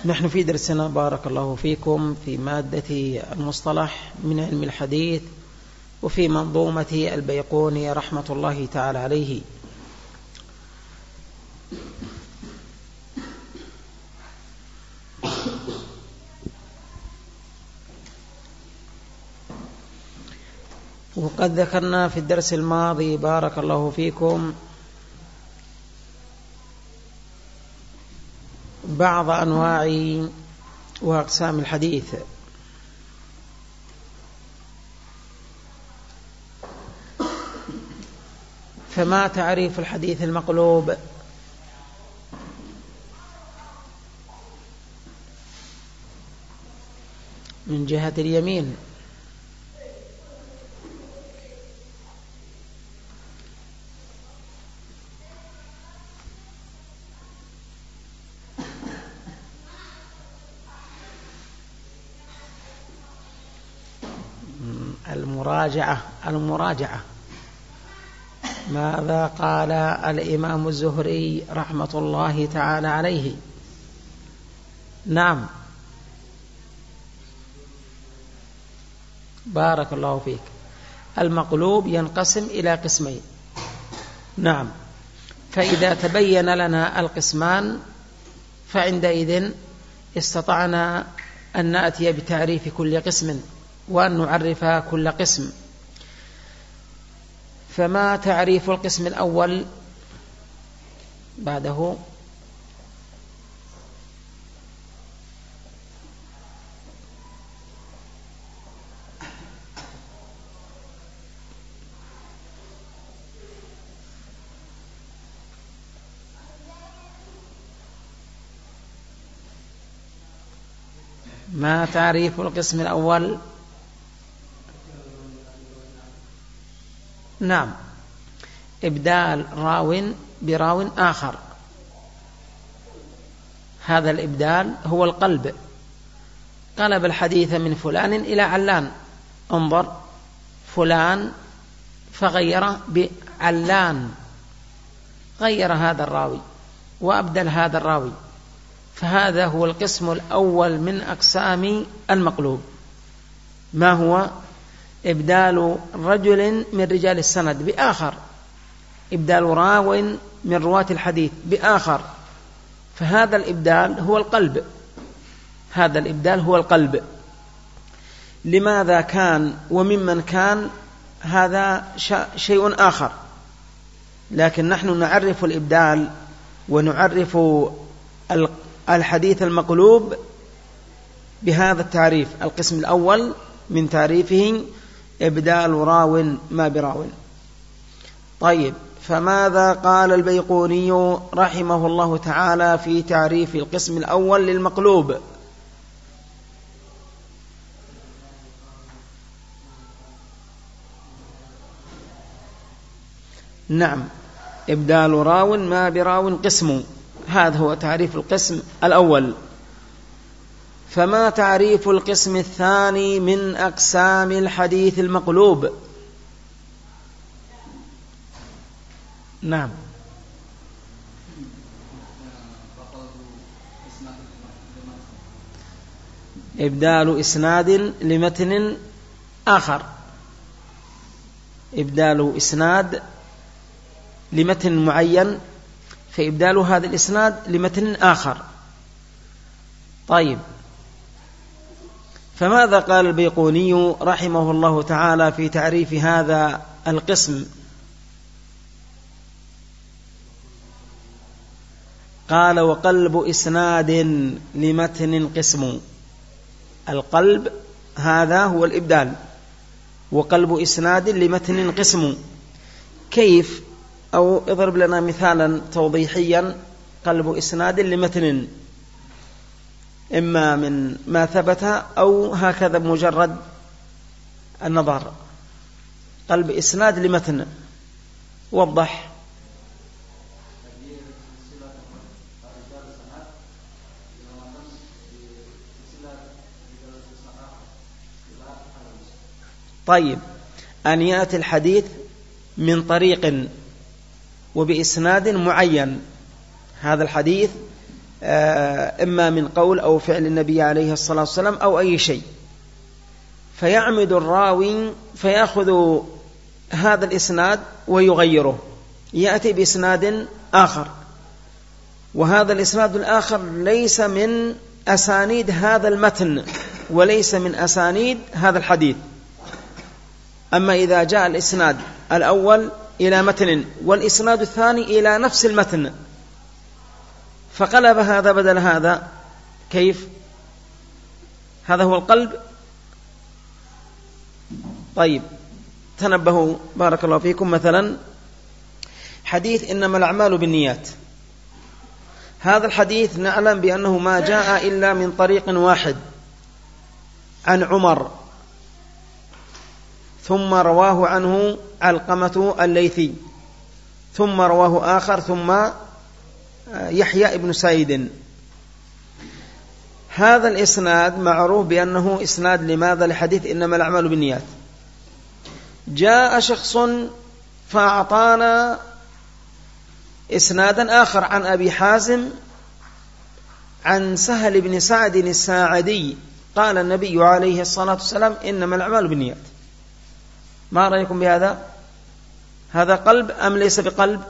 نحن في درسنا بارك الله فيكم في مادة المصطلح من علم الحديث وفي منظومة البيقوني رحمة الله تعالى عليه. وقد ذكرنا في الدرس الماضي بارك الله فيكم بعض أنواع وأقسام الحديث. فما تعريف الحديث المقلوب؟ من جهة اليمين المراجعة. ماذا قال الإمام الزهري رحمة الله تعالى عليه؟ نعم، بارك الله فيك. المقلوب ينقسم إلى قسمين. نعم، فإذا تبين لنا القسمان فعندئذ استطعنا أن نأتي بتعريف كل قسم وأن نعرف كل قسم. فما تعريف القسم الأول بعده؟ ما تعريف القسم الأول؟ نعم، إبدال راو براو آخر. هذا الإبدال هو القلب. قلب الحديث من فلان إلى علان. انظر، فلان فغير بعلان، غير هذا الراوي وأبدل هذا الراوي. فهذا هو القسم الأول من أقسام المقلوب. ما هو؟ إبدال رجل من رجال السند بآخر، إبدال راو من رواة الحديث بآخر. فهذا الإبدال هو القلب. هذا الإبدال هو القلب. لماذا كان وممن كان؟ هذا شيء آخر، لكن نحن نعرف الإبدال ونعرف الحديث المقلوب بهذا التعريف. القسم الأول من تعريفه إبدال راو ما براو. طيب، فماذا قال البيقوني رحمه الله تعالى في تعريف القسم الأول للمقلوب؟ نعم، إبدال راو ما براو قسم. هذا هو تعريف القسم الأول. فما تعريف القسم الثاني من أقسام الحديث المقلوب؟ نعم، إبدال إسناد لمتن آخر. إبدال إسناد لمتن معين، فإبدال هذا الإسناد لمتن آخر. طيب، فماذا قال البيقوني رحمه الله تعالى في تعريف هذا القسم؟ قال: وقلب إسناد لمتن قسم. القلب هذا هو الإبدال، وقلب إسناد لمتن قسم. كيف؟ أو اضرب لنا مثالا توضيحيا. قلب إسناد لمتن، إما من ما ثبت أو هكذا مجرد النظر. قلب إسناد لمتن، وضح. طيب، أن يأتي الحديث من طريق وبإسناد معين. هذا الحديث إما من قول أو فعل النبي عليه الصلاة والسلام أو أي شيء، فيعمد الراوي فيأخذ هذا الإسناد ويغيره، يأتي بإسناد آخر، وهذا الإسناد الآخر ليس من أسانيد هذا المتن وليس من أسانيد هذا الحديث. أما إذا جاء الإسناد الأول إلى متن والإسناد الثاني إلى نفس المتن فقلب هذا بدل هذا، كيف؟ هذا هو القلب. طيب تنبهوا بارك الله فيكم، مثلا حديث إنما الأعمال بالنيات، هذا الحديث نعلم بأنه ما جاء إلا من طريق واحد عن عمر، ثم رواه عنه علقمة الليثي، ثم رواه آخر، ثم يحيى ابن سعيد. هذا الإسناد معروف بأنه إسناد لماذا؟ لحديث إنما الأعمال بالنيات. جاء شخص فأعطانا إسنادا آخر عن أبي حازم عن سهل بن سعد الساعدي قال النبي عليه الصلاة والسلام إنما الأعمال بالنيات. ما رأيكم بهذا؟ هذا قلب أم ليس بقلب؟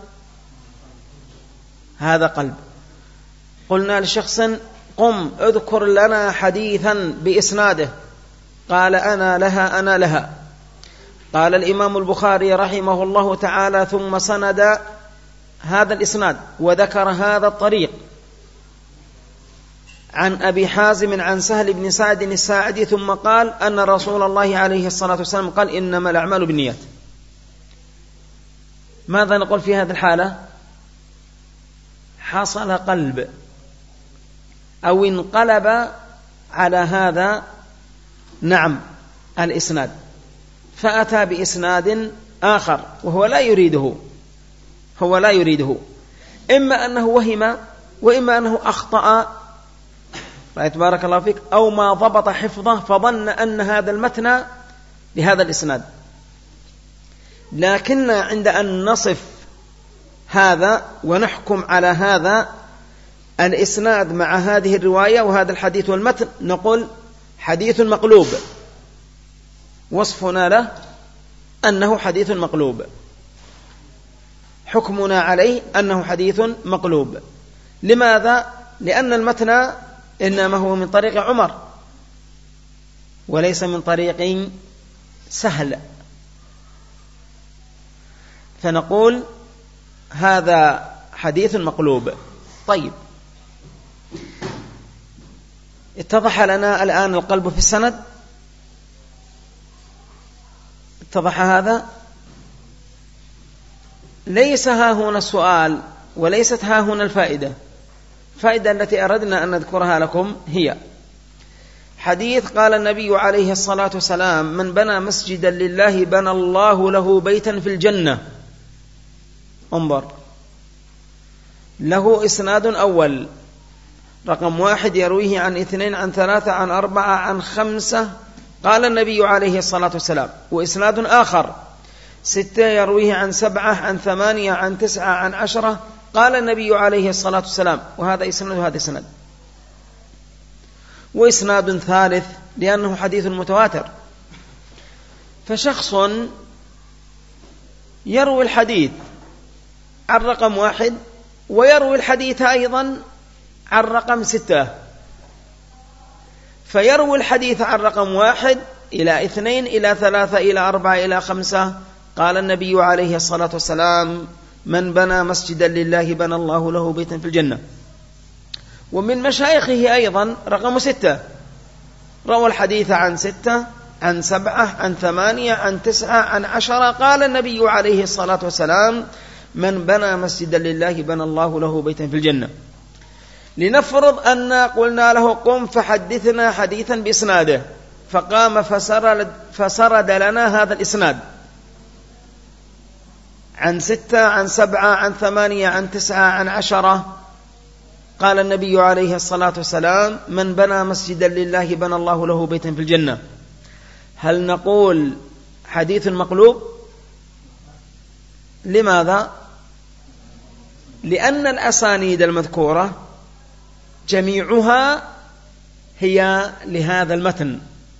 هذا قلب. قلنا لشخص قم اذكر لنا حديثا بإسناده، قال أنا لها. قال الإمام البخاري رحمه الله تعالى ثم سند هذا الإسناد وذكر هذا الطريق عن أبي حازم عن سهل بن سعد الساعدي، ثم قال أن رسول الله عليه الصلاة والسلام قال إنما الأعمال بالنيات. ماذا نقول في هذه الحالة؟ حصل قلب أو انقلب على هذا الإسناد، فأتى بإسناد آخر وهو لا يريده، إما أنه وهم وإما أنه أخطأ، رأيت بارك الله فيك، أو ما ضبط حفظه فظن أن هذا المتن لهذا الإسناد. لكن عند أن نصف هذا ونحكم على هذا الإسناد مع هذه الرواية وهذا الحديث والمتن نقول حديث مقلوب، وصفنا له أنه حديث مقلوب، حكمنا عليه أنه حديث مقلوب. لماذا؟ لأن المتن إنما هو من طريق عمر وليس من طريق سهل، فنقول هذا حديث مقلوب. طيب اتضح لنا الآن القلب في السند، اتضح هذا. ليس ها هنا السؤال وليست ها هنا الفائدة التي أردنا أن نذكرها لكم هي حديث قال النبي عليه الصلاة والسلام من بنى مسجدا لله بنى الله له بيتا في الجنة. انظر، له إسناد أول رقم 1 يرويه عن 2 عن 3 عن 4 عن 5 قال النبي عليه الصلاة والسلام، وإسناد آخر 6 يرويه عن 7 عن 8 عن 9 عن 10 قال النبي عليه الصلاة والسلام، وهذا إسناد وهذا إسناد. وإسناد ثالث لأنه حديث متواتر، فشخص يروي الحديث عن رقم 1 ويروي الحديث أيضا عن رقم 6، فيروي الحديث عن رقم 1 إلى 2 إلى 3 إلى 4 إلى 5 قال النبي عليه الصلاة والسلام من بنى مسجدا لله بنى الله له بيتا في الجنة. ومن مشايخه أيضا رقم 6 روى الحديث عن 6 عن 7 عن 8 عن 9 عن 10 قال النبي عليه الصلاة والسلام من بنى مسجدا لله بنى الله له بيتا في الجنة. لنفرض أن قلنا له قم فحدثنا حديثا بإسناده، فقام فسرد لنا هذا الإسناد عن 6 عن 7 عن 8 عن 9 عن 10 قال النبي عليه الصلاة والسلام من بنى مسجدا لله بنى الله له بيتا في الجنة. هل نقول حديث مقلوب؟ لماذا؟ لأن الأسانيد المذكورة جميعها هي لهذا المتن،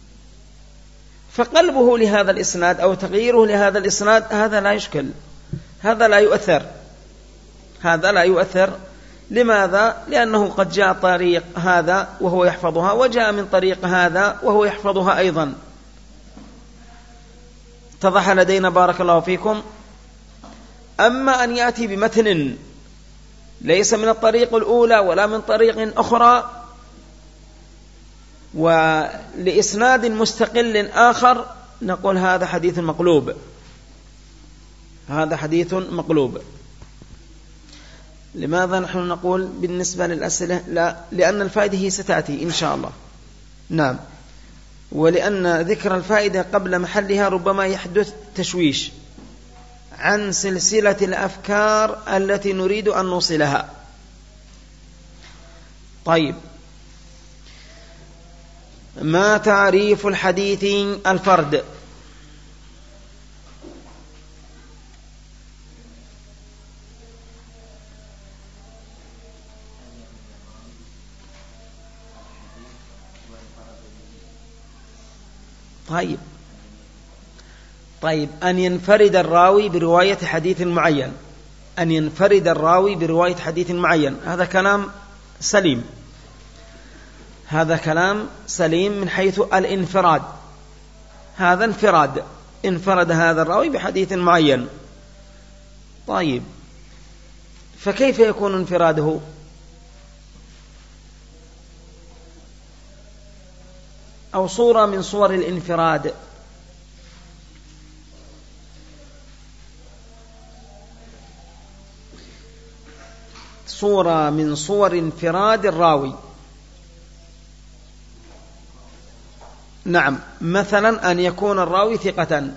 فقلبه لهذا الإسناد أو تغييره لهذا الإسناد هذا لا يشكل، هذا لا يؤثر، هذا لا يؤثر. لماذا؟ لأنه قد جاء طريق هذا وهو يحفظها، وجاء من طريق هذا وهو يحفظها أيضا. اتضح لدينا بارك الله فيكم. أما أن يأتي بمتن ليس من الطريق الأولى ولا من طريق أخرى ولإسناد مستقل آخر، نقول هذا حديث مقلوب، هذا حديث مقلوب. لماذا نحن نقول بالنسبة للأسئلة لا؟ لأن الفائدة هي ستأتي إن شاء الله. نعم، ولأن ذكر الفائدة قبل محلها ربما يحدث تشويش عن سلسلة الأفكار التي نريد أن نوصلها. طيب، ما تعريف الحديث الفرد؟ طيب أن ينفرد الراوي برواية حديث معين، أن ينفرد الراوي برواية حديث معين، هذا كلام سليم، هذا كلام سليم من حيث الانفراد، هذا انفراد، انفرد هذا الراوي بحديث معين. طيب، فكيف يكون انفراده؟ أو صورة من صور الانفراد. صورة من صور انفراد الراوي. نعم، مثلا أن يكون الراوي ثقة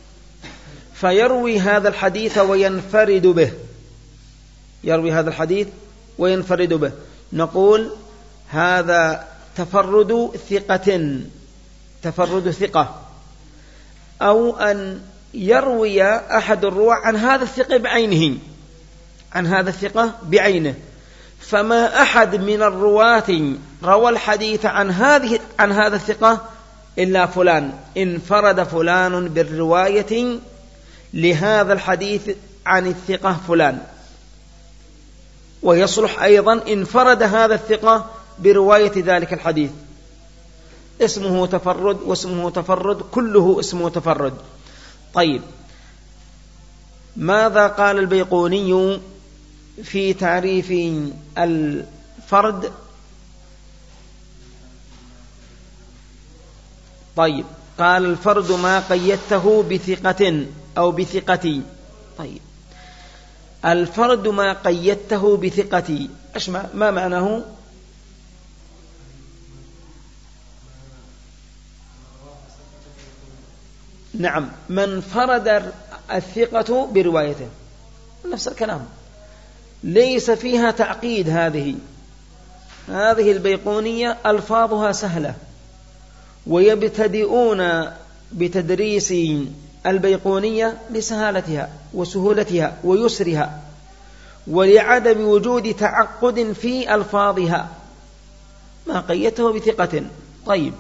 فيروي هذا الحديث وينفرد به، يروي هذا الحديث وينفرد به، نقول هذا تفرد ثقة، تفرد ثقة. أو أن يروي أحد الرواة عن هذا الثقة بعينه، عن هذا الثقة بعينه، فما أحد من الرواة روى الحديث عن هذا الثقة إلا فلان، انفرد فلان بالرواية لهذا الحديث عن الثقة فلان. ويصلح أيضا انفرد هذا الثقة برواية ذلك الحديث، اسمه تفرد واسمه تفرد، كله اسمه تفرد. طيب، ماذا قال البيقوني في تعريف الفرد؟ طيب، قال الفرد ما قيدته بثقة أو بثقتي. طيب، الفرد ما قيدته بثقتي، ما معناه؟ نعم، من فرد الثقة بروايته، نفس الكلام، ليس فيها تعقيد. هذه البيقونية ألفاظها سهلة، ويبتدئون بتدريس البيقونية لسهالتها وسهولتها ويسرها، ولعدم وجود تعقد في ألفاظها. ما قيدته بثقة. طيب،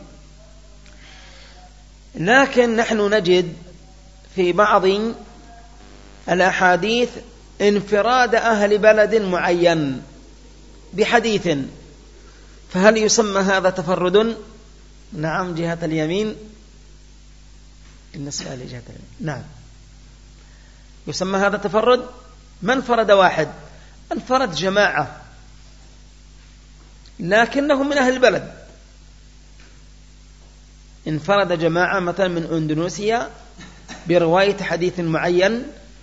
لكن نحن نجد في بعض الأحاديث انفراد أهل بلد معين بحديث، فهل يسمى هذا تفرد؟ نعم، جهة اليمين، النسبة لجهة اليمين، نعم، يسمى هذا تفرد. من فرد واحد؟ انفرد جماعة لكنهم من أهل البلد، انفرد جماعة مثلا من أندونيسيا برواية حديث معين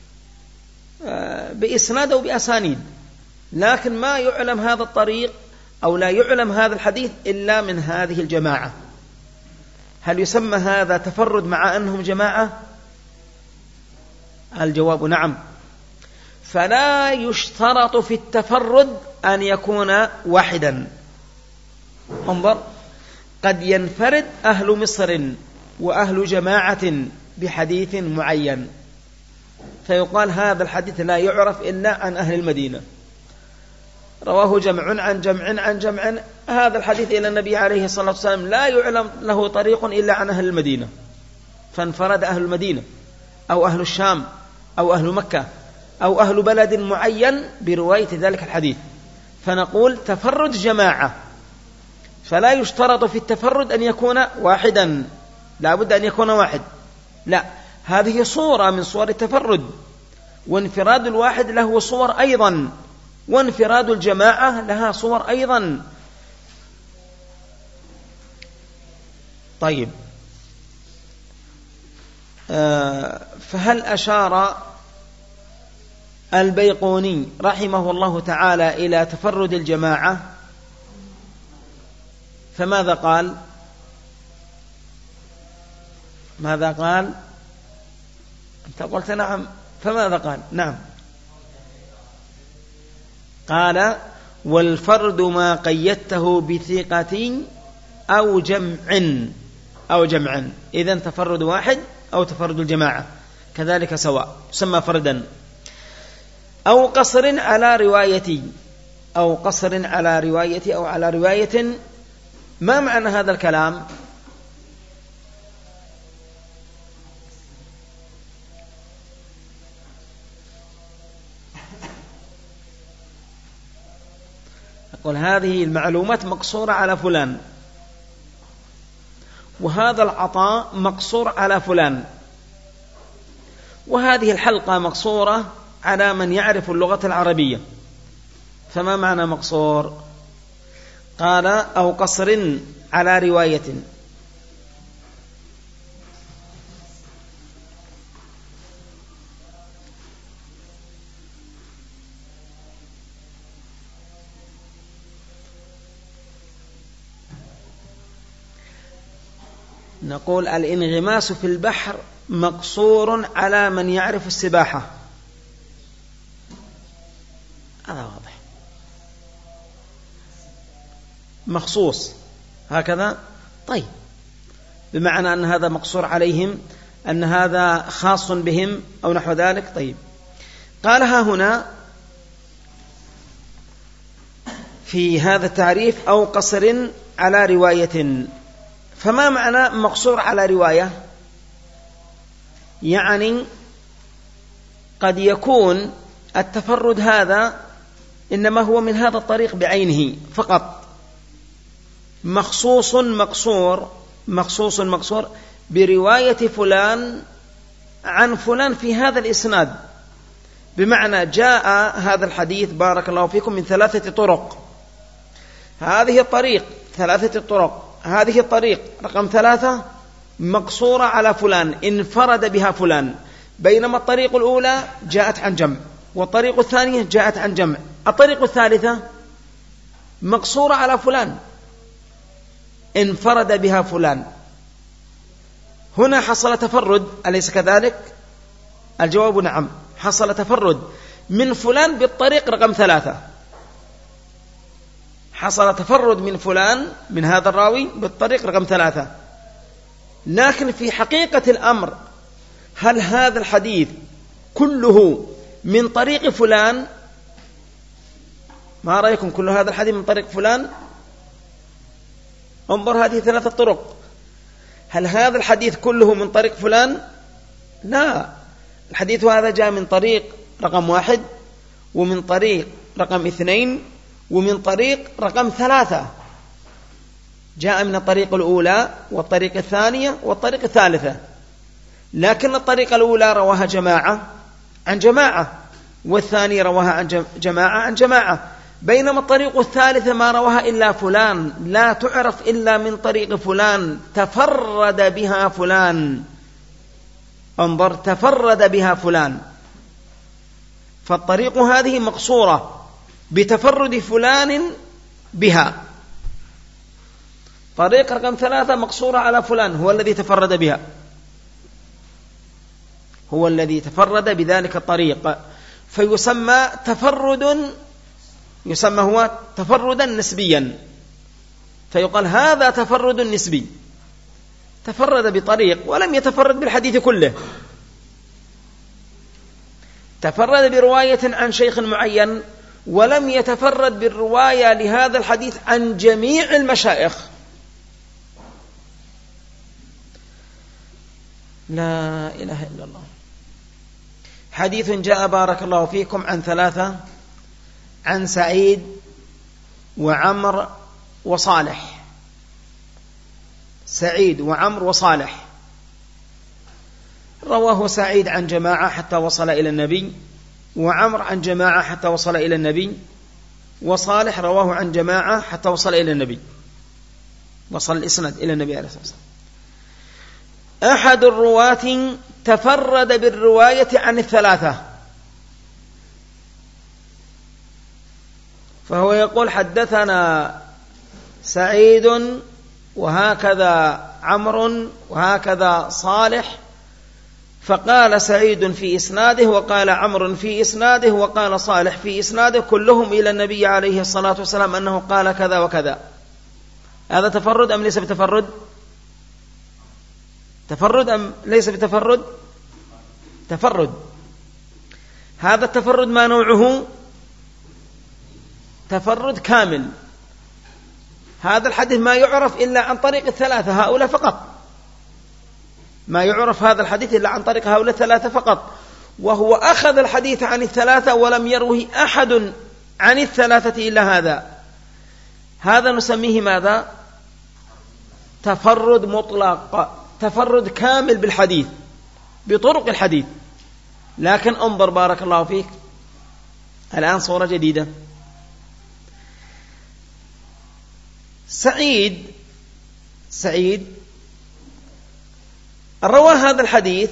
بإسناد أو بأسانيد، لكن ما يعلم هذا الطريق أو لا يعلم هذا الحديث إلا من هذه الجماعة. هل يسمى هذا تفرد مع أنهم جماعة؟ الجواب نعم. فلا يشترط في التفرد أن يكون واحدا. انظر، قد ينفرد أهل مصر وأهل جماعة بحديث معين، فيقال هذا الحديث لا يعرف إلا عن أهل المدينة. رواه جمع عن جمع عن جمع هذا الحديث إلى النبي عليه الصلاة والسلام لا يعلم له طريق إلا عن أهل المدينة، فانفرد أهل المدينة أو أهل الشام أو أهل مكة أو أهل بلد معين برواية ذلك الحديث، فنقول تفرد جماعة، فلا يشترط في التفرد أن يكون واحدا، لا بد أن يكون واحد، لا، هذه صورة من صور التفرد، وانفراد الواحد له صور أيضا، وانفراد الجماعة لها صور أيضا. طيب، فهل أشار البيقوني رحمه الله تعالى إلى تفرد الجماعة؟ فماذا قال؟ ماذا قال؟ أنت قلت نعم، فماذا قال؟ نعم، قال والفرد ما قيدته بثقة أو جمع إذن تفرد واحد أو تفرد الجماعة كذلك سواء، يسمى فردا. أو قصر على روايتي، أو قصر على روايتي أو على رواية. ما معنى هذا الكلام؟ أقول هذه المعلومات مقصورة على فلان، وهذا العطاء مقصور على فلان، وهذه الحلقة مقصورة على من يعرف اللغة العربية. فما معنى مقصور؟ قال أو قصر على رواية. نقول الانغماس في البحر مقصور على من يعرف السباحة، هذا واضح، مخصوص هكذا. طيب، بمعنى أن هذا مقصور عليهم، أن هذا خاص بهم أو نحو ذلك. طيب، قالها هنا في هذا التعريف أو قصر على رواية. فما معنى مقصور على رواية؟ يعني قد يكون التفرد هذا إنما هو من هذا الطريق بعينه فقط، مخصوص مقصور برواية فلان عن فلان في هذا الإسناد، بمعنى جاء هذا الحديث بارك الله فيكم من 3 طرق، هذه الطريق 3 طرق، هذه الطريق رقم 3 مقصورة على فلان، انفرد بها فلان، بينما الطريق الأولى جاءت عن جمع، والطريق الثانية جاءت عن جمع، الطريق الثالثة مقصورة على فلان انفرد بها فلان. هنا حصل تفرد، أليس كذلك؟ الجواب نعم، حصل تفرد من فلان بالطريق رقم 3، حصل تفرد من فلان من هذا الراوي بالطريق رقم 3، لكن في حقيقة الأمر هل هذا الحديث كله من طريق فلان؟ ما رأيكم؟ كل هذا الحديث من طريق فلان؟ انظر هذه 3 طرق، هل هذا الحديث كله من طريق فلان؟ لا، الحديث هذا جاء من طريق رقم 1 ومن طريق رقم 2 ومن طريق رقم 3، جاء من الطريق الأولى والطريق الثانية والطريق الثالثة، لكن الطريقة الأولى رواها جماعة عن جماعة، والثانية رواها عن جماعة عن جماعة، بينما الطريق الثالثة ما رواها إلا فلان، لا تعرف إلا من طريق فلان، تفرد بها فلان، انظر تفرد بها فلان، فالطريق هذه مقصورة بتفرد فلان بها. طريق رقم 3 مقصورة على فلان، هو الذي تفرد بها، هو الذي تفرد بذلك الطريق، فيسمى تفرد، يسمى هو تفردا نسبيا، فيقال هذا تفرد نسبي، تفرد بطريق ولم يتفرد بالحديث كله، تفرد برواية عن شيخ معين ولم يتفرد بالرواية لهذا الحديث عن جميع المشايخ. لا إله إلا الله. حديث جاء بارك الله فيكم عن ثلاثة، عن سعيد وعمر وصالح. سعيد وعمر وصالح. رواه سعيد عن جماعة حتى وصل إلى النبي، وعمر عن جماعة حتى وصل إلى النبي، وصالح رواه عن جماعة حتى وصل إلى النبي، وصل الإسناد إلى النبي عليه الصلاة والسلام. أحد الرواة تفرد بالرواية عن الثلاثة، فهو يقول حدثنا سعيد وهكذا عمرو وهكذا صالح، فقال سعيد في إسناده وقال عمرو في إسناده وقال صالح في إسناده، كلهم إلى النبي عليه الصلاة والسلام أنه قال كذا وكذا. هذا تفرد أم ليس بتفرد؟ تفرد أم ليس بتفرد؟ تفرد. هذا التفرد ما نوعه؟ تفرد كامل. هذا الحديث ما يعرف إلا عن طريق الثلاثة هؤلاء فقط، ما يعرف هذا الحديث إلا عن طريق هؤلاء الثلاثة فقط، وهو أخذ الحديث عن الثلاثة ولم يروه أحد عن الثلاثة إلا هذا. هذا نسميه ماذا؟ تفرد مطلق، تفرد كامل بالحديث بطرق الحديث. لكن انظر بارك الله فيك الآن صورة جديدة. سعيد روى هذا الحديث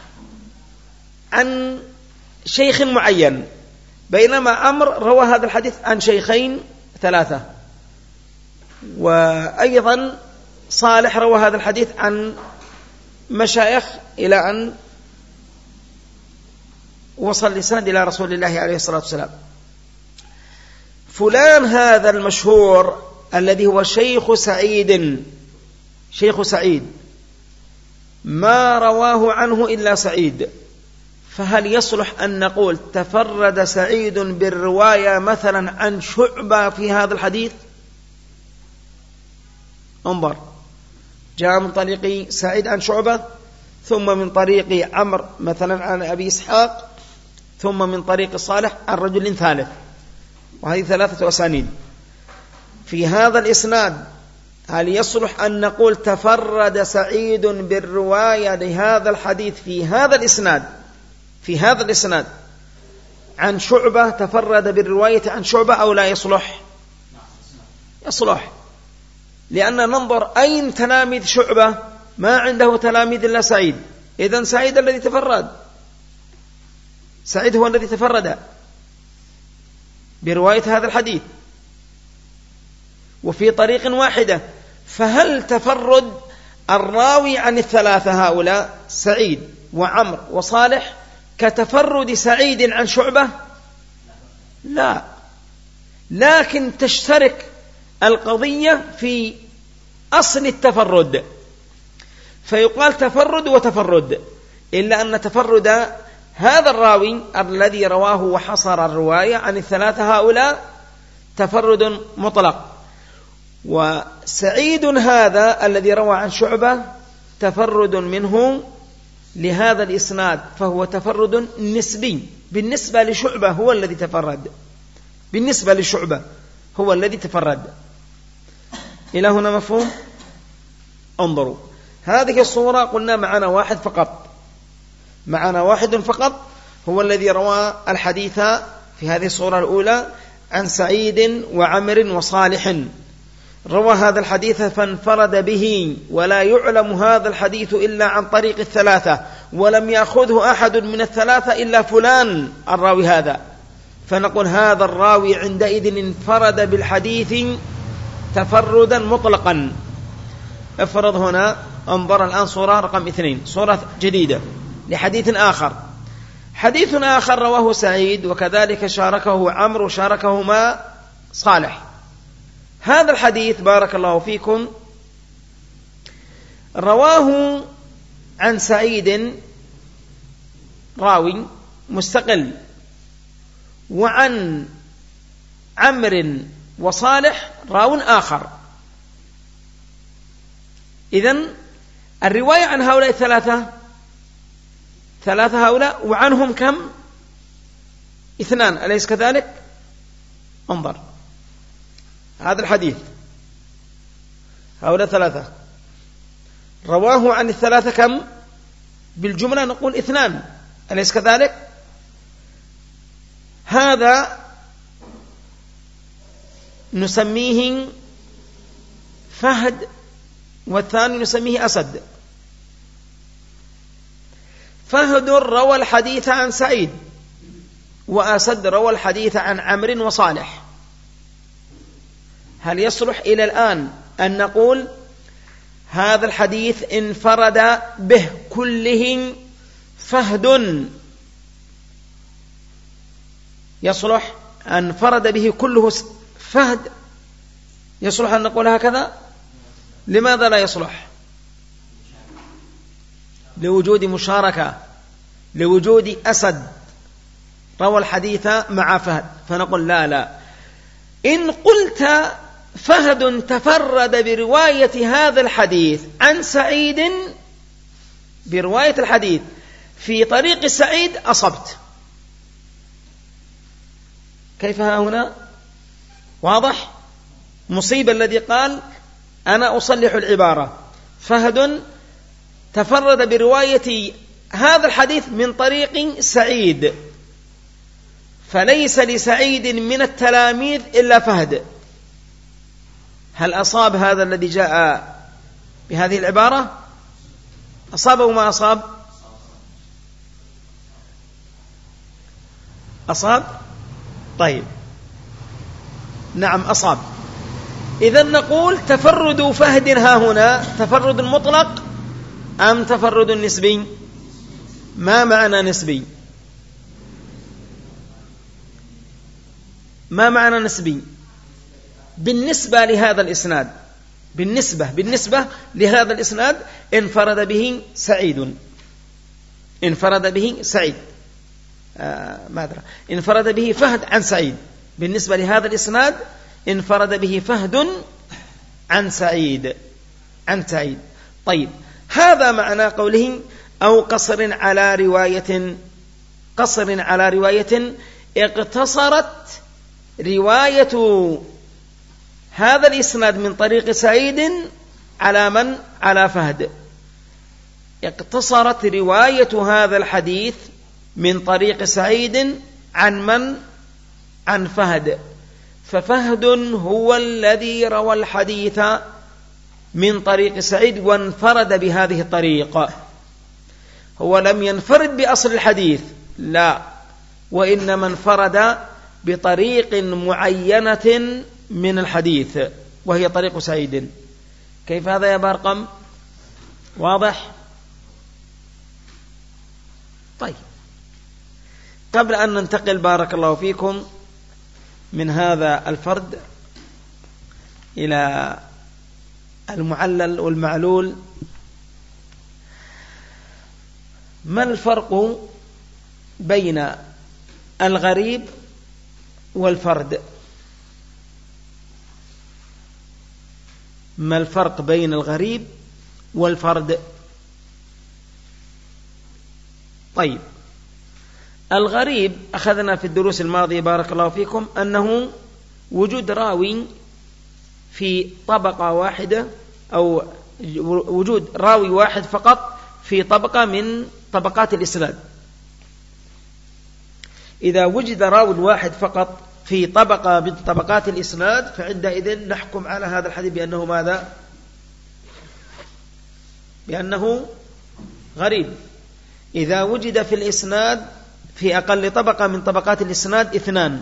عن شيخ معين، بينما عمرو روى هذا الحديث عن شيخين ثلاثة، وأيضا صالح روى هذا الحديث عن مشايخ إلى أن وصل الإسناد إلى رسول الله عليه الصلاة والسلام. فلان هذا المشهور الذي هو شيخ سعيد ما رواه عنه إلا سعيد، فهل يصلح أن نقول تفرد سعيد بالرواية مثلا عن شعبة في هذا الحديث؟ انظر، جاء من طريق سعيد عن شعبة، ثم من طريق عمرو مثلا عن أبي إسحاق، ثم من طريق صالح عن رجل ثالث، وهذه ثلاثة أسانيد في هذا الإسناد. هل يصلح أن نقول تفرد سعيد بالرواية لهذا الحديث في هذا الإسناد عن شعبة، تفرد بالرواية عن شعبة، أو لا يصلح؟ يصلح، لأن ننظر أين تلاميذ شعبة؟ ما عنده تلاميذ إلا سعيد، إذن سعيد الذي تفرد، سعيد هو الذي تفرد برواية هذا الحديث وفي طريق واحدة. فهل تفرد الراوي عن الثلاثة هؤلاء سعيد وعمر وصالح كتفرد سعيد عن شعبة؟ لا، لكن تشترك القضية في أصل التفرد، فيقال تفرد وتفرد، إلا أن تفرد هذا الراوي الذي رواه وحصر الرواية عن الثلاثة هؤلاء تفرد مطلق، وسعيد هذا الذي روى عن شعبة تفرد منه لهذا الإسناد، فهو تفرد نسبي بالنسبة لشعبة، هو الذي تفرد، بالنسبة لشعبة هو الذي تفرد. إلى هنا مفهوم؟ انظروا، هذه الصورة قلنا معنا واحد فقط هو الذي روى الحديث في هذه الصورة الأولى عن سعيد وعمر وصالح، روى هذا الحديث فانفرد به، ولا يعلم هذا الحديث إلا عن طريق الثلاثة، ولم يأخذه أحد من الثلاثة إلا فلان الراوي هذا، فنقول هذا الراوي عندئذ انفرد بالحديث تفردا مطلقا. افرض هنا، انظر الآن صورة رقم 2، صورة جديدة لحديث آخر، حديث آخر رواه سعيد وكذلك شاركه عمرو وشاركهما صالح. هذا الحديث بارك الله فيكم رواه عن سعيد راوي مستقل، وعن عمرو وصالح راو آخر. إذن الرواية عن هؤلاء ثلاثة هؤلاء، وعنهم كم؟ 2، أليس كذلك؟ انظر هذا الحديث، هؤلاء 3 رواه عن 3 كم؟ بالجملة نقول 2، أليس كذلك؟ هذا نسميه فهد، والثاني نسميه أسد. فهد روى الحديث عن سعيد، وأسد روى الحديث عن عمرو وصالح. هل يصلح إلى الآن أن نقول هذا الحديث انفرد به كلهم فهد؟ يصلح أن انفرد به كله فهد؟ يصلح أن نقول هكذا؟ لماذا لا يصلح؟ لوجود مشاركة، لوجود أسد روى الحديث مع فهد، فنقول لا. إن قلت فهد تفرد برواية هذا الحديث عن سعيد، برواية الحديث في طريق سعيد، أصبت. كيف هنا؟ واضح؟ مصيبة الذي قال أنا أصلح العبارة. فهد تفرد برواية هذا الحديث من طريق سعيد، فليس لسعيد من التلاميذ إلا فهد. هل أصاب هذا الذي جاء بهذه العبارة؟ أصاب وما أصاب؟ أصاب؟ طيب نعم أصاب. إذن نقول تفرد فهد ها هنا تفرد مطلق أم تفرد نسبي؟ ما معنى نسبي؟ ما معنى نسبي؟ بالنسبة لهذا الإسناد، بالنسبة لهذا الإسناد انفرد به سعيد، انفرد به سعيد، انفرد به فهد عن سعيد. بالنسبة لهذا الإسناد انفرد به فهد عن سعيد، عن سعيد. طيب هذا معنى قوله أو قصر على رواية اقتصرت رواية هذا الإسناد من طريق سعيد على من؟ على فهد. اقتصرت رواية هذا الحديث من طريق سعيد عن من؟ عن فهد. ففهد هو الذي روى الحديث من طريق سعيد وانفرد بهذه الطريقة. هو لم ينفرد بأصل الحديث، لا، وإنما انفرد بطريق معينة من الحديث وهي طريق سعيد. كيف هذا يا بارقم؟ واضح؟ طيب قبل أن ننتقل بارك الله فيكم من هذا الفرد إلى المعلل والمعلول، ما الفرق بين الغريب والفرد؟ ما الفرق بين الغريب والفرد؟ طيب الغريب أخذنا في الدروس الماضية بارك الله فيكم أنه وجود راوي في طبقة واحدة أو وجود راوي واحد فقط في طبقة من طبقات الإسناد. إذا وجد راوي واحد فقط في طبقة من طبقات الإسناد فعندئذ نحكم على هذا الحديث بأنه ماذا؟ بأنه غريب. إذا وجد في الإسناد في أقل طبقة من طبقات الإسناد 2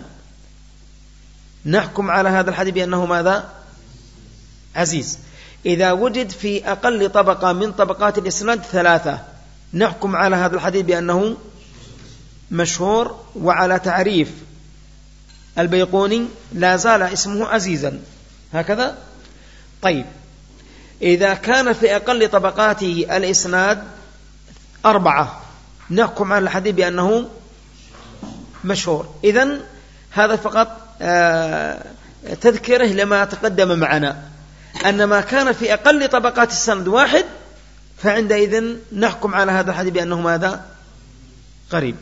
نحكم على هذا الحديث بأنه ماذا؟ عزيز. إذا وجد في أقل طبقة من طبقات الإسناد 3 نحكم على هذا الحديث بأنه مشهور. وعلى تعريف البيقوني لا زال اسمه عزيزا، هكذا. طيب إذا كان في أقل طبقات الإسناد 4 نحكم على الحديث بأنه مشهور. إذن هذا فقط تذكره لما تقدم معنا أن ما كان في أقل طبقات السند واحد فعندئذ نحكم على هذا الحديث بأنه ماذا؟ غريب.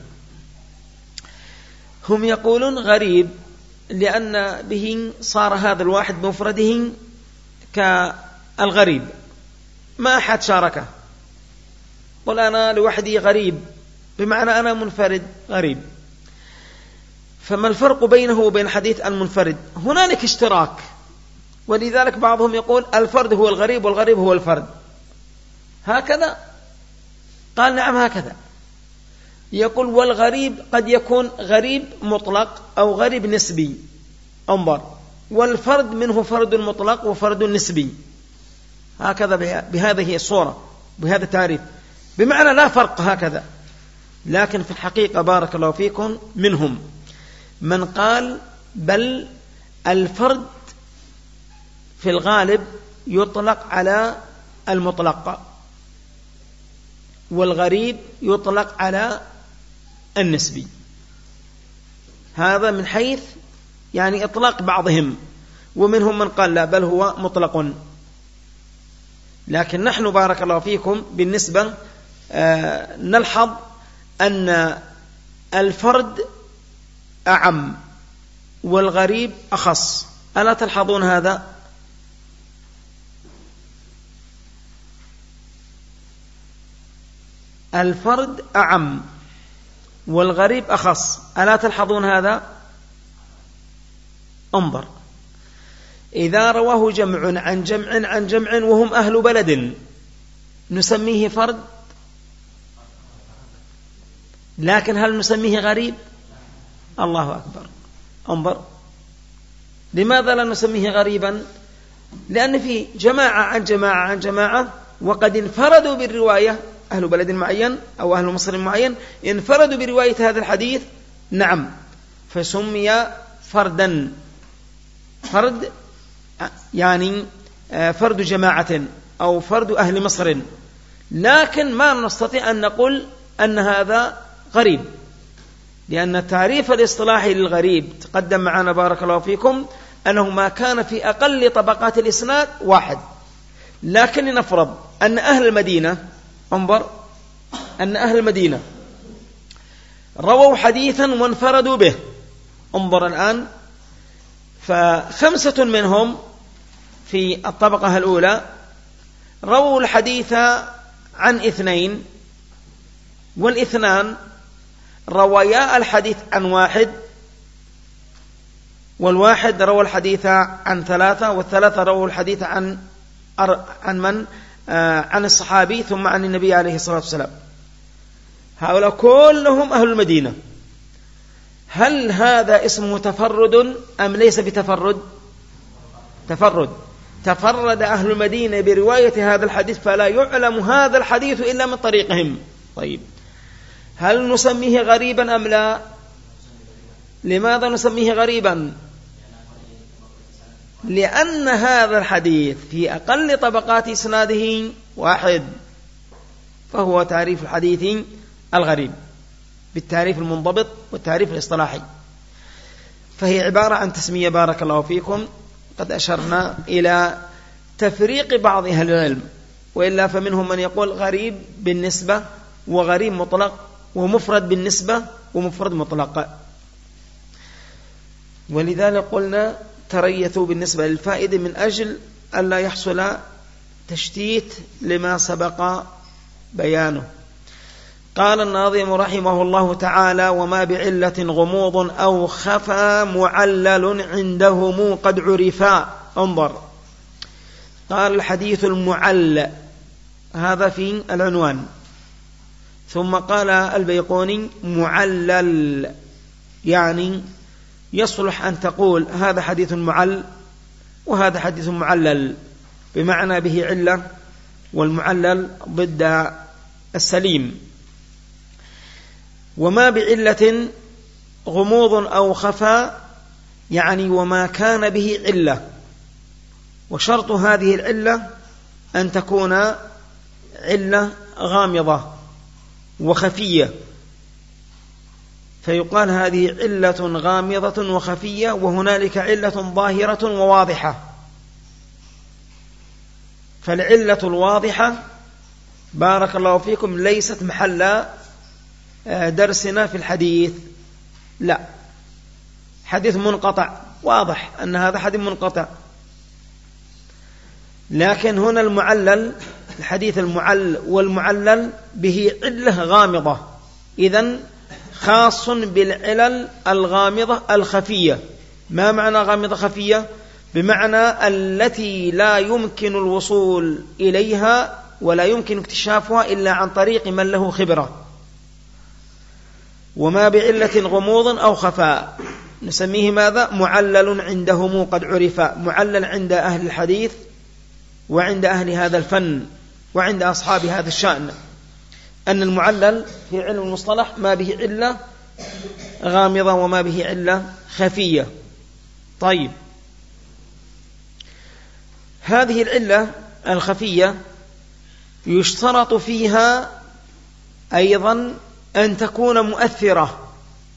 هم يقولون غريب لأن به صار هذا الواحد بمفرده كالغريب، ما أحد شاركه. قل أنا لوحدي غريب بمعنى أنا منفرد غريب. فما الفرق بينه وبين حديث المنفرد؟ هنالك اشتراك، ولذلك بعضهم يقول الفرد هو الغريب والغريب هو الفرد. هكذا قال نعم هكذا. يقول والغريب قد يكون غريب مطلق أو غريب نسبي، انظر، والفرد منه فرد مطلق وفرد نسبي، هكذا بهذه الصورة بهذا التعريف، بمعنى لا فرق هكذا. لكن في الحقيقة بارك الله فيكم منهم من قال بل الفرد في الغالب يطلق على المطلق والغريب يطلق على النسبي. هذا من حيث يعني إطلاق بعضهم، ومنهم من قال لا بل هو مطلق. لكن نحن بارك الله فيكم بالنسبة نلحظ أن الفرد أعم والغريب أخص. ألا تلحظون هذا؟ الفرد أعم والغريب أخص، ألا تلحظون هذا؟ انظر، إذا رواه جمع عن جمع عن جمع وهم أهل بلد نسميه فرد، لكن هل نسميه غريب؟ الله أكبر. انظر، لماذا لا نسميه غريبا؟ لأن في جماعة عن جماعة عن جماعة وقد انفردوا بالرواية، أهل بلد معين أو أهل مصر معين انفردوا برواية هذا الحديث، نعم، فسمي فردا، فرد يعني فرد جماعة أو فرد أهل مصر. لكن ما نستطيع أن نقول أن هذا غريب، لأن التعريف الاصطلاحي للغريب تقدم معنا بارك الله فيكم أنه ما كان في أقل طبقات الإسناد واحد. لكن لنفرض أن أهل المدينة، انظر، أن أهل المدينة رووا حديثا وانفردوا به، انظر الآن، فخمسة منهم في الطبقة الأولى رووا الحديث عن اثنين، والاثنان روايا الحديث عن واحد، والواحد روى الحديث عن ثلاثة، والثلاثة رووا الحديث عن من؟ عن الصحابي ثم عن النبي عليه الصلاة والسلام. هؤلاء كلهم أهل المدينة. هل هذا اسمه تفرد أم ليس بتفرد؟ تفرد. تفرد أهل المدينة برواية هذا الحديث فلا يعلم هذا الحديث إلا من طريقهم. طيب، هل نسميه غريبا أم لا؟ لماذا نسميه غريبا؟ لأن هذا الحديث في أقل طبقات إسناده واحد، فهو تعريف الحديث الغريب بالتعريف المنضبط والتعريف الاصطلاحي. فهي عبارة عن تسمية بارك الله فيكم. قد أشرنا إلى تفريق بعض أهل العلم، وإلا فمنهم من يقول غريب بالنسبة وغريب مطلق، ومفرد بالنسبة ومفرد مطلق. ولذلك قلنا تريثوا بالنسبة للفائدة من أجل ألا يحصل تشتيت لما سبق بيانه. قال الناظم رحمه الله تعالى: وما بعلة غموض أو خفى معلل عندهم قد عرفا. انظر، قال الحديث المعل، هذا في العنوان، ثم قال البيقوني معلل، يعني يصلح أن تقول هذا حديث معل وهذا حديث معلل، بمعنى به علة، والمعلل ضد السليم. وما بعلة غموض أو خفى، يعني وما كان به علة، وشرط هذه العلة أن تكون علة غامضة وخفية، فيقال هذه علة غامضة وخفية، وهنالك علة ظاهرة وواضحة. فالعلة الواضحة بارك الله فيكم ليست محل درسنا في الحديث، لا، حديث منقطع واضح أن هذا حديث منقطع. لكن هنا المعلل، الحديث المعلل والمعلل به علة غامضة، إذن خاص بالعلل الغامضة الخفية. ما معنى غامضة خفية؟ بمعنى التي لا يمكن الوصول إليها ولا يمكن اكتشافها إلا عن طريق من له خبرة. وما بعلة غموض أو خفاء نسميه ماذا؟ معلل عندهم قد عرف، معلل عند أهل الحديث وعند أهل هذا الفن وعند أصحاب هذا الشأن، أن المعلل في علم المصطلح ما به علة غامضة وما به علة خفية. طيب، هذه العلة الخفية يشترط فيها أيضا أن تكون مؤثرة،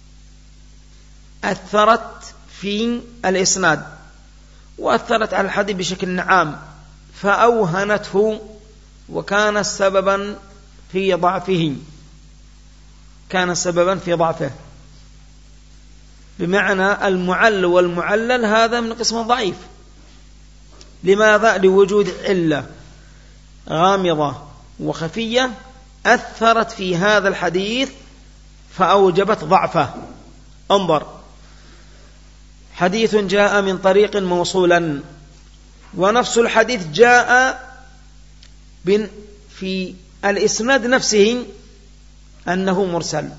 أثرت في الإسناد وأثرت على الحديث بشكل عام فأوهنته وكان سببا في ضعفه، كان سببا في ضعفه. بمعنى المعل والمعلل هذا من قسم ضعيف. لماذا؟ لوجود علة غامضة وخفية أثرت في هذا الحديث فأوجبت ضعفه. انظر، حديث جاء من طريق موصولا ونفس الحديث جاء في الإسناد نفسه أنه مرسل،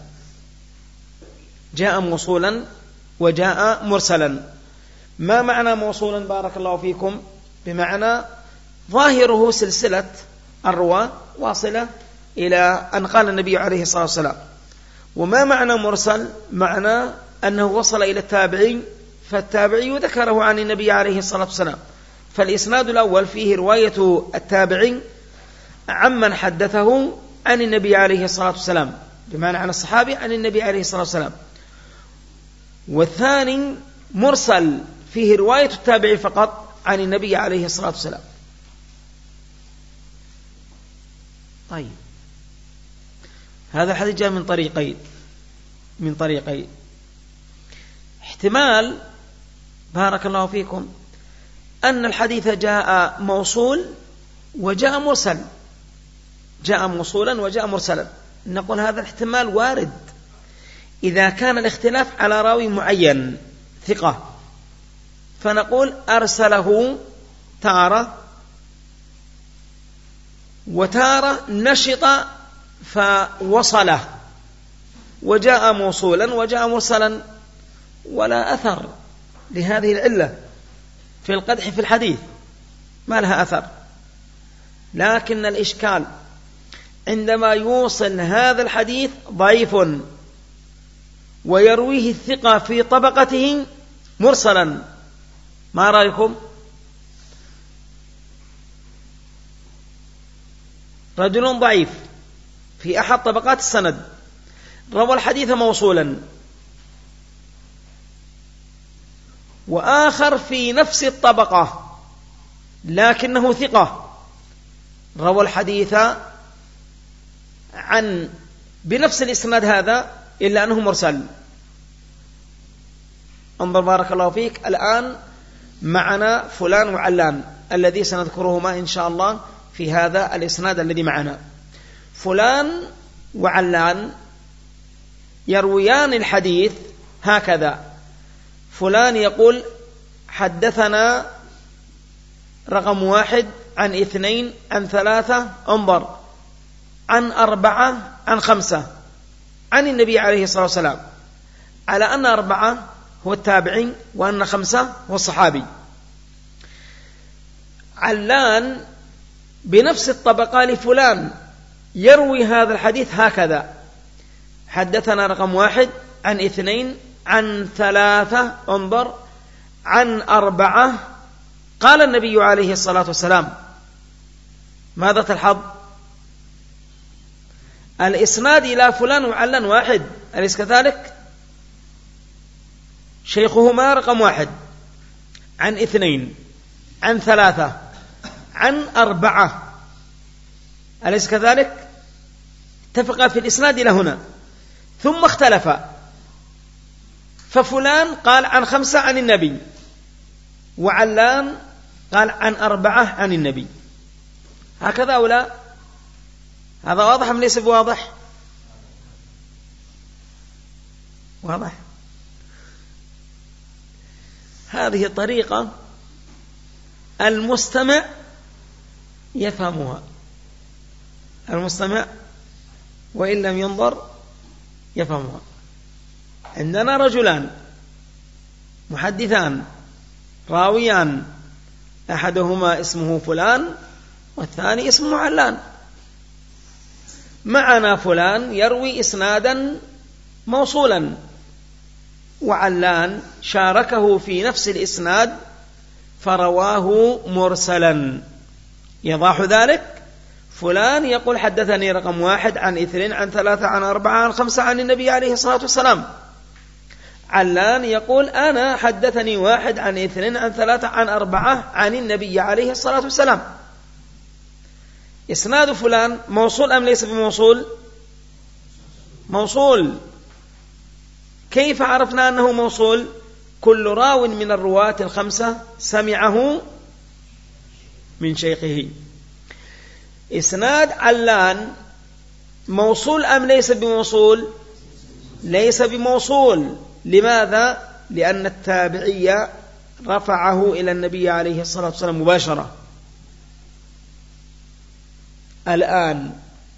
جاء موصولا وجاء مرسلا. ما معنى موصولا بارك الله فيكم؟ بمعنى ظاهره سلسلة الرواة واصلة إلى أن قال النبي عليه الصلاة والسلام. وما معنى مرسل؟ معنى أنه وصل إلى التابعي فالتابعي ذكره عن النبي عليه الصلاة والسلام. فالإسناد الأول فيه رواية التابعي عمن حدثه عن النبي عليه الصلاة والسلام، بمعنى عن الصحابي عن النبي عليه الصلاة والسلام. والثاني مرسل فيه رواية التابعي فقط عن النبي عليه الصلاة والسلام. طيب، هذا الحديث جاء من طريقين. احتمال بارك الله فيكم أن الحديث جاء موصول وجاء مرسل، جاء موصولا وجاء مرسلا. نقول هذا الاحتمال وارد إذا كان الاختلاف على راوي معين ثقة، فنقول أرسله تارة وتارة نشط فوصله، وجاء موصولا وجاء مرسلا، ولا أثر لهذه العلة في القدح في الحديث، ما لها أثر. لكن الإشكال عندما يوصل هذا الحديث ضعيف ويرويه الثقة في طبقته مرسلا، ما رأيكم؟ رجل ضعيف في أحد طبقات السند روى الحديث موصولا، وآخر في نفس الطبقة لكنه ثقة روى الحديث عن بنفس الإسناد هذا إلا أنه مرسل. انظر بارك الله فيك، الآن معنا فلان وعلان الذي سنذكرهما إن شاء الله في هذا الإسناد الذي معنا. فلان وعلان يرويان الحديث هكذا، فلان يقول حدثنا رقم 1 عن 2 عن 3 انظر عن 4 عن 5 عن النبي عليه الصلاة والسلام، على أن 4 هو التابعي وأن 5 هو الصحابي. علان بنفس الطبقة لفلان يروي هذا الحديث هكذا، حدثنا رقم 1 عن 2 عن 3 انظر عن 4 قال النبي عليه الصلاة والسلام. ماذا تلحظ؟ الإسناد إلى فلان وعلان واحد، أليس كذلك؟ شيخهما رقم 1 عن 2 عن 3 عن 4، أليس كذلك؟ اتفقا في الإسناد إلى هنا، ثم اختلفا، ففلان قال عن 5 عن النبي، وعلان قال عن 4 عن النبي، هكذا أو لا؟ هذا واضح أم ليس بواضح؟ واضح. هذه طريقة المستمع يفهمها، المستمع وإن لم ينظر يفهمها. عندنا رجلان محدثان راويان، أحدهما اسمه فلان والثاني اسمه علان. معنا فلان يروي إسنادا موصولا، وعلان شاركه في نفس الإسناد فرواه مرسلا. يضاح ذلك؟ فلان يقول حدثني رقم 1 عن 2 عن 3 عن 4 عن 5 عن النبي عليه الصلاة والسلام. علان يقول أنا حدثني 1 عن 2 عن 3 عن 4 عن النبي عليه الصلاة والسلام. إسناد فلان موصول أم ليس بموصول؟ موصول. كيف عرفنا أنه موصول؟ كل راو من الرواة ال5 سمعه من شيخه. إسناد علان موصول أم ليس بموصول؟ ليس بموصول. لماذا؟ لأن التابعي رفعه إلى النبي عليه الصلاة والسلام مباشرة. الآن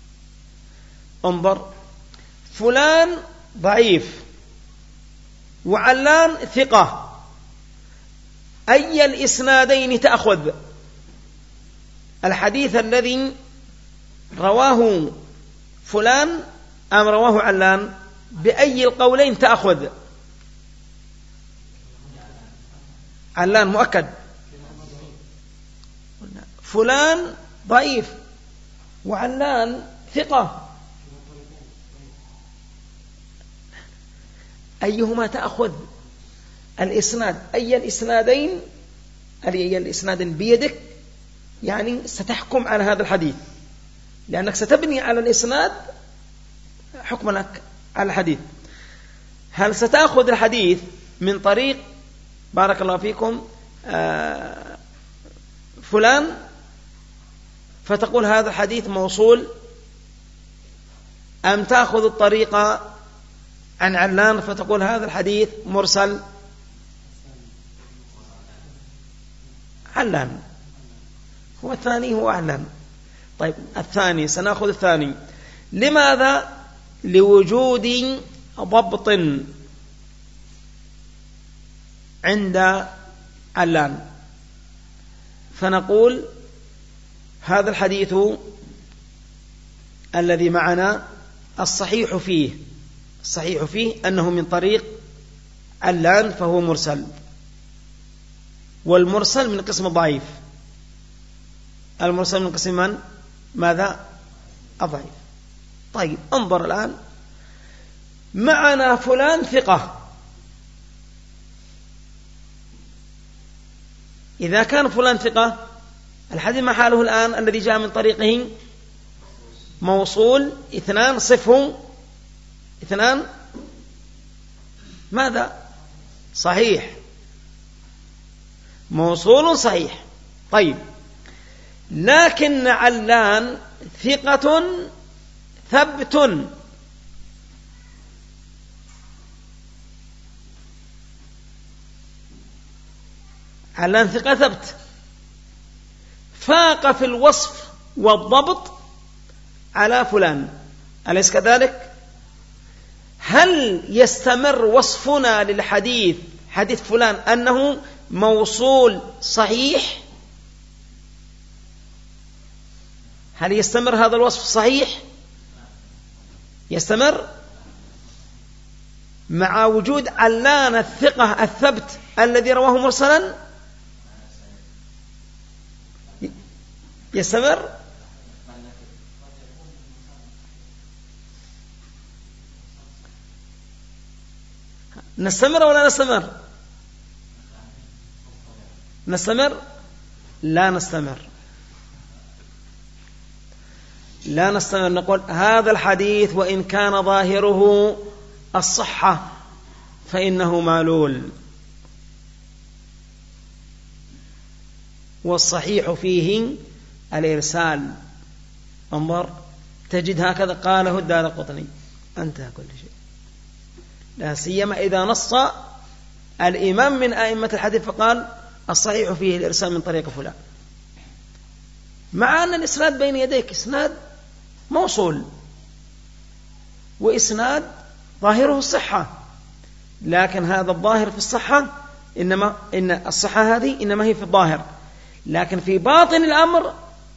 انظر، فلان ضعيف وعلان ثقة، أي الإسنادين تأخذ؟ الحديث الذي رواه فلان أم رواه علان؟ بأي القولين تأخذ؟ علان مؤكد. فلان ضعيف وعلان ثقة، أيهما تأخذ؟ الإسناد. أي الإسنادين؟ أي الإسناد بيدك، يعني ستحكم على هذا الحديث، لأنك ستبني على الإسناد حكم لك على الحديث. هل ستأخذ الحديث من طريق بارك الله فيكم فلان فتقول هذا الحديث موصول، أم تأخذ الطريقة عن علان فتقول هذا الحديث مرسل؟ علان هو الثاني، هو علان. طيب الثاني، سنأخذ الثاني. لماذا؟ لوجود ضبط عند علان، فنقول هذا الحديث الذي معنا الصحيح فيه أنه من طريق علان فهو مرسل، والمرسل من قسم الضعيف. المرسل من قسم من؟ ماذا؟ الضعيف. طيب انظر الآن، معنا فلان ثقة، إذا كان فلان ثقة الحديث ما حاله الآن الذي جاء من طريقه؟ موصول. 2 صفه 2 ماذا؟ صحيح، موصول صحيح. طيب لكن علان ثقة ثبت، علان ثقة ثبت، فاق في الوصف والضبط على فلان، أليس كذلك؟ هل يستمر وصفنا للحديث حديث فلان أنه موصول صحيح؟ هل يستمر هذا الوصف صحيح؟ يستمر مع وجود علان الثقة الثبت الذي رواه مرسلا؟ يستمر. نستمر ولا نستمر؟ نستمر؟ لا نستمر، لا نستمر. نقول هذا الحديث وإن كان ظاهره الصحة فإنه معلول، والصحيح فيه الإرسال. انظر تجد هكذا قاله الدارقطني، انتهى كل شيء. لا سيما إذا نص الإمام من أئمة الحديث فقال الصحيح فيه الإرسال من طريق فلان، مع أن الإسناد بين يديك إسناد موصول وإسناد ظاهره الصحة، لكن هذا الظاهر في الصحة إن الصحة هذه إنما هي في الظاهر، لكن في باطن الأمر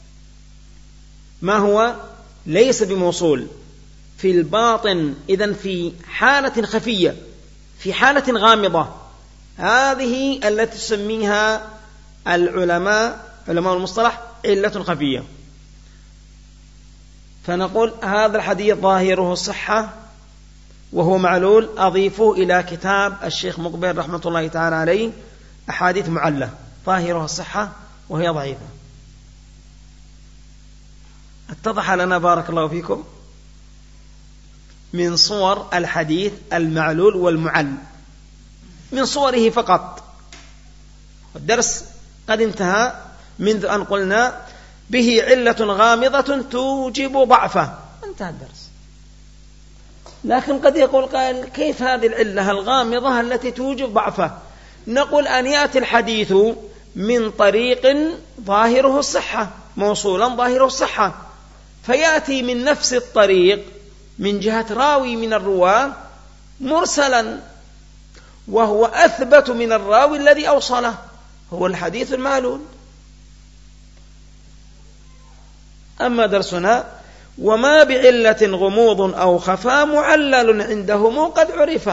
ما هو ليس بموصول في الباطن. إذن في حالة خفية، في حالة غامضة، هذه التي تسميها علماء المصطلح علة خفية. فنقول هذا الحديث ظاهره الصحة وهو معلول، أضيفه إلى كتاب الشيخ مقبل رحمة الله تعالى عليه أحاديث معلة ظاهرها الصحة وهي ضعيفة. اتضح لنا بارك الله فيكم من صور الحديث المعلول والمعل، من صوره فقط. الدرس قد انتهى منذ أن قلنا به علة غامضة توجب ضعفه، انتهى الدرس. لكن قد يقول قائل كيف هذه العلة الغامضة التي توجب ضعفه؟ نقول أن يأتي الحديث من طريق ظاهره الصحة، موصولا ظاهره الصحة، فيأتي من نفس الطريق من جهة راوي من الرواة مرسلا، وهو أثبت من الراوي الذي أوصله، هو الحديث المعلول. أما درسنا وما بعلة غموض أو خفاء معلل عندهم قد عرف،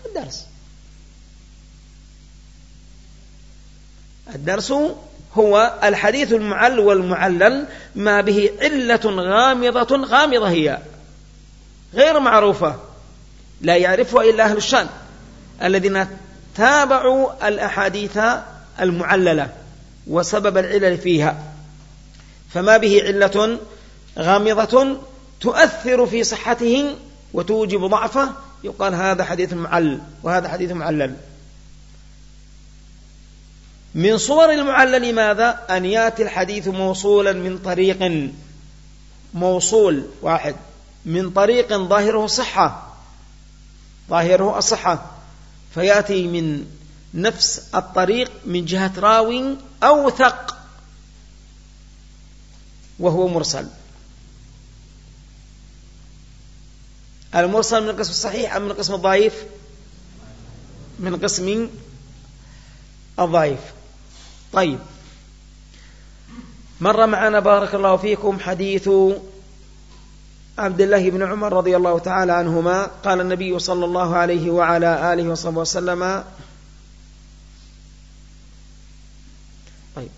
الدرس هو الحديث المعل والمعلل ما به علة غامضة هي غير معروفة لا يعرفها إلا أهل الشان الذين تابعوا الأحاديث المعللة وسبب العلل فيها. فما به علة غامضة تؤثر في صحته وتوجب ضعفه يقال هذا حديث معلل وهذا حديث معلل. من صور المعلل ماذا؟ أن يأتي الحديث موصولا من طريق، موصول واحد من طريق ظاهره الصحة، فيأتي من نفس الطريق من جهة راوي أوثق وهو مرسل. المرسل من القسم الصحيح أم من القسم الضعيف؟ من القسم الضعيف. طيب، مر معنا بارك الله فيكم حديث عبد الله بن عمر رضي الله تعالى عنهما قال النبي صلى الله عليه وعلى آله وصحبه وسلم. طيب،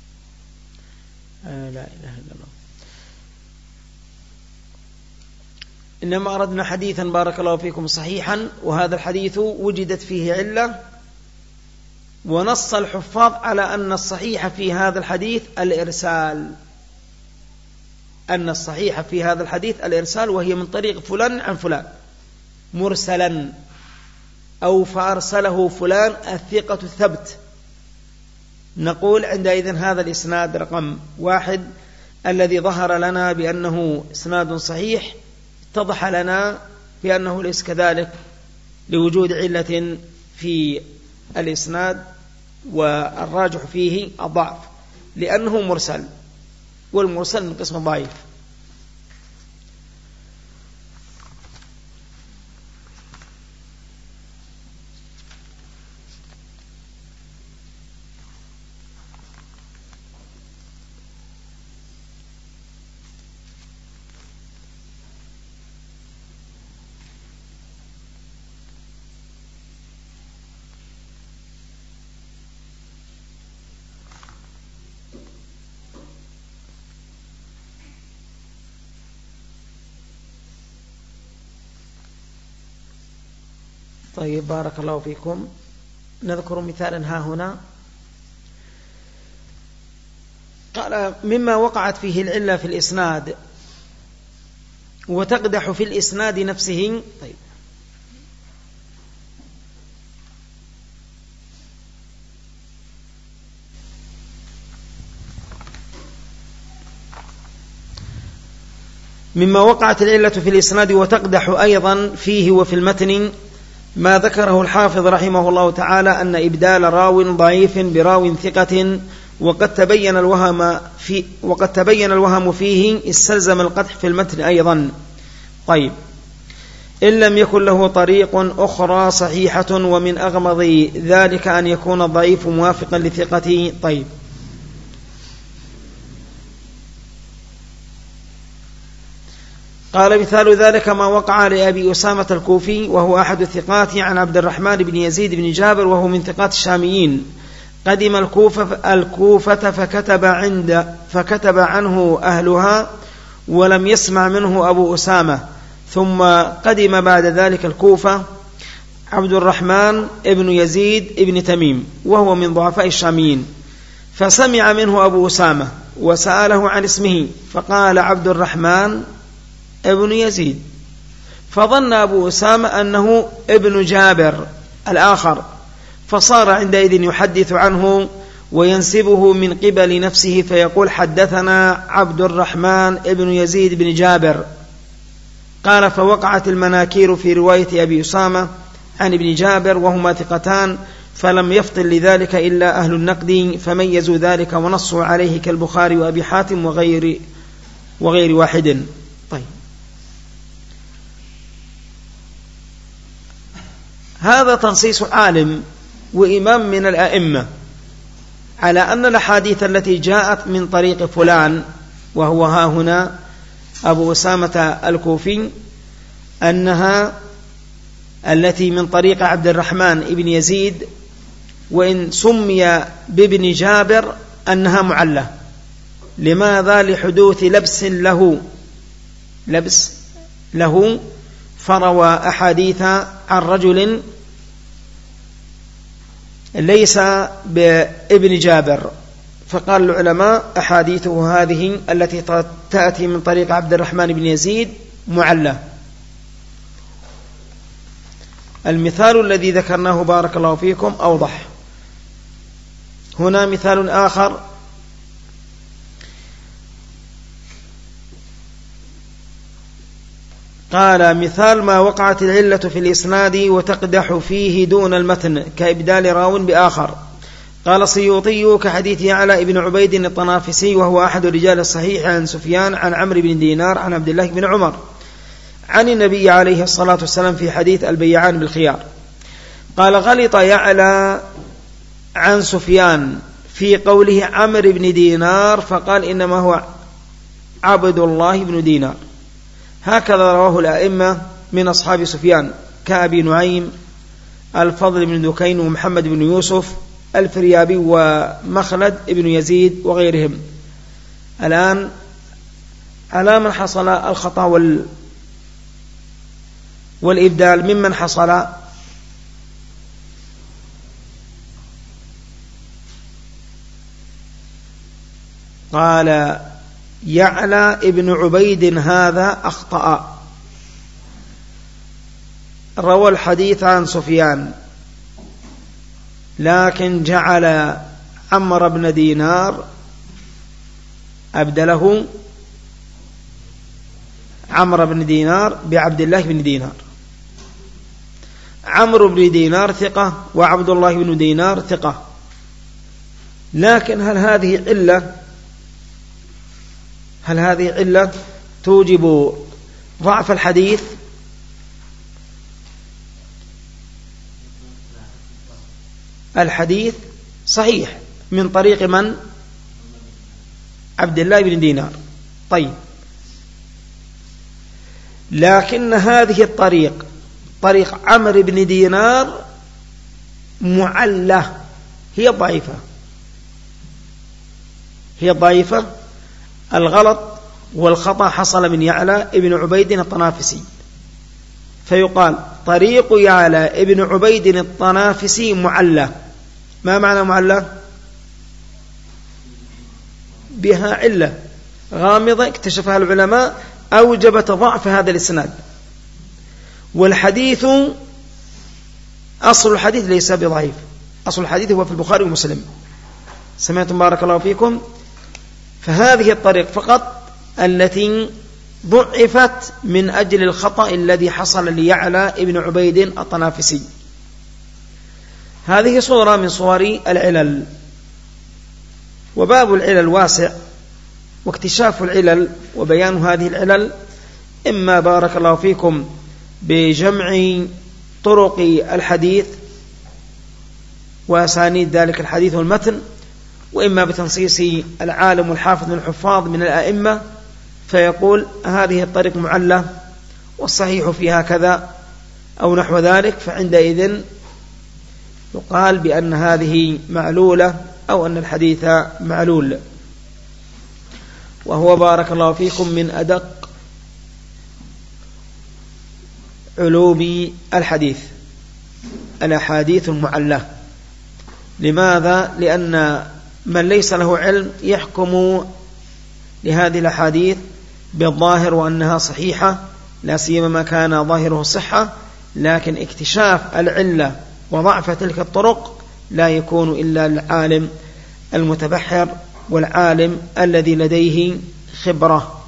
لا إله إلا الله. إنما أردنا حديثا بارك الله فيكم صحيحا، وهذا الحديث وجدت فيه علة، ونص الحفاظ على أن الصحيح في هذا الحديث الإرسال، أن الصحيح في هذا الحديث الإرسال، وهي من طريق فلان عن فلان مرسلا، أو فأرسله فلان الثقة الثبت. نقول عندئذ هذا الإسناد رقم 1 الذي ظهر لنا بأنه إسناد صحيح اتضح لنا بأنه ليس كذلك لوجود علة في الإسناد، والراجح فيه الضعف لأنه مرسل، والمرسل من قسم ضعيف. طيب بارك الله فيكم. نذكر مثالا ها هنا. قال مما وقعت فيه العلة في الإسناد وتقدح في الإسناد نفسه. طيب مما وقعت العلة في الإسناد وتقدح أيضا فيه وفي المتن ما ذكره الحافظ رحمه الله تعالى أن إبدال راو ضعيف براو ثقة وقد تبين الوهم فيه استلزم القدح في المتن أيضا. طيب إن لم يكن له طريق أخرى صحيحة ومن أغمض ذلك أن يكون الضعيف موافقا لثقته. طيب قال مثال ذلك ما وقع لأبي أسامة الكوفي وهو أحد الثقات عن عبد الرحمن بن يزيد بن جابر وهو من ثقات الشاميين. قدم الكوفة فكتب عنه أهلها ولم يسمع منه أبو أسامة. ثم قدم بعد ذلك الكوفة عبد الرحمن ابن يزيد ابن تميم وهو من ضعفاء الشاميين فسمع منه أبو أسامة وسأله عن اسمه فقال عبد الرحمن ابن يزيد فظن أبو أسامة أنه ابن جابر الآخر فصار عندئذ يحدث عنه وينسبه من قبل نفسه فيقول حدثنا عبد الرحمن ابن يزيد بن جابر. قال فوقعت المناكير في رواية أبي أسامة عن ابن جابر وهما ثقتان فلم يفطن لذلك إلا أهل النقد فميزوا ذلك ونصوا عليه كالبخاري وأبي حاتم وغير واحد. طيب هذا تنصيص عالم وإمام من الأئمة على أن الأحاديث التي جاءت من طريق فلان وهو ها هنا أبو أسامة الكوفي أنها التي من طريق عبد الرحمن ابن يزيد وإن سمي بابن جابر أنها معلة. لماذا؟ لحدوث لبس له فروى أحاديث عن رجل ليس بابن جابر فقال العلماء أحاديثه هذه التي تأتي من طريق عبد الرحمن بن يزيد معلة. المثال الذي ذكرناه بارك الله فيكم أوضح. هنا مثال آخر قال مثال ما وقعت العلة في الإسناد وتقدح فيه دون المتن كإبدال راو بآخر. قال السيوطي كحديث يعلى ابن عبيد الطنافسي وهو أحد رجال الصحيح عن سفيان عن عمرو بن دينار عن عبد الله بن عمر عن النبي عليه الصلاة والسلام في حديث البيعان بالخيار. قال غلط يعلى عن سفيان في قوله عمرو بن دينار فقال إنما هو عبد الله بن دينار. هكذا رواه الأئمة من أصحاب سفيان كأبي نعيم الفضل بن دكين ومحمد بن يوسف الفريابي ومخلد بن يزيد وغيرهم. الآن على من حصل الخطأ والإبدال ممن حصل؟ قال يعلى ابن عبيد هذا أخطأ روى الحديث عن سفيان لكن جعل عمرو بن دينار أبدله عمرو بن دينار بعبد الله بن دينار. عمرو بن دينار ثقة وعبد الله بن دينار ثقة. لكن هل هذه علة توجب ضعف الحديث؟ الحديث صحيح من طريق من؟ عبد الله بن دينار. طيب لكن هذه طريق عمرو بن دينار معلة هي ضعيفة. الغلط والخطأ حصل من يعلى ابن عبيد الطنافسي فيقال طريق يعلى ابن عبيد الطنافسي معلة. ما معنى معلة؟ بها علة غامضة اكتشفها العلماء أوجبت ضعف هذا الإسناد. والحديث أصل الحديث ليس بضعيف، أصل الحديث هو في البخاري ومسلم. سمعتم بارك الله فيكم؟ فهذه الطريق فقط التي ضعفت من أجل الخطأ الذي حصل ليعلى ابن عبيد الطنافسي. هذه صورة من صور العلل. وباب العلل واسع، واكتشاف العلل وبيان هذه العلل إما بارك الله فيكم بجمع طرق الحديث وأسانيد ذلك الحديث والمتن، وإما بتنصيص العالم والحافظ من الحفاظ من الأئمة فيقول هذه الطريق معلة والصحيح فيها كذا أو نحو ذلك، فعندئذ يقال بأن هذه معلولة أو أن الحديث معلول. وهو بارك الله فيكم من أدق علوم الحديث الأحاديث المعلة. لماذا؟ لأن من ليس له علم يحكم لهذه الأحاديث بالظاهر وأنها صحيحة، لا سيما ما كان ظاهره الصحة، لكن اكتشاف العلة وضعف تلك الطرق لا يكون إلا العالم المتبحر والعالم الذي لديه خبرة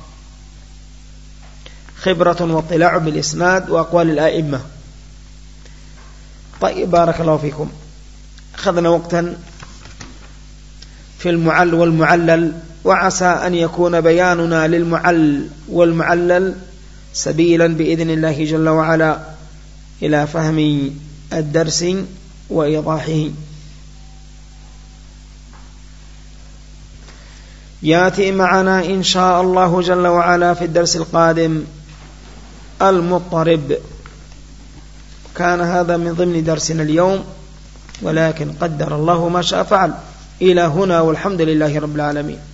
واطلاع بالإسناد وأقوال الآئمة. طيب بارك الله فيكم، أخذنا وقتا في المعل والمعلل، وعسى أن يكون بياننا للمعل والمعلل سبيلا بإذن الله جل وعلا إلى فهم الدرس وإيضاحه. يأتي معنا إن شاء الله جل وعلا في الدرس القادم المضطرب. كان هذا من ضمن درسنا اليوم، ولكن قدر الله ما شاء فعل. إلى هنا والحمد لله رب العالمين.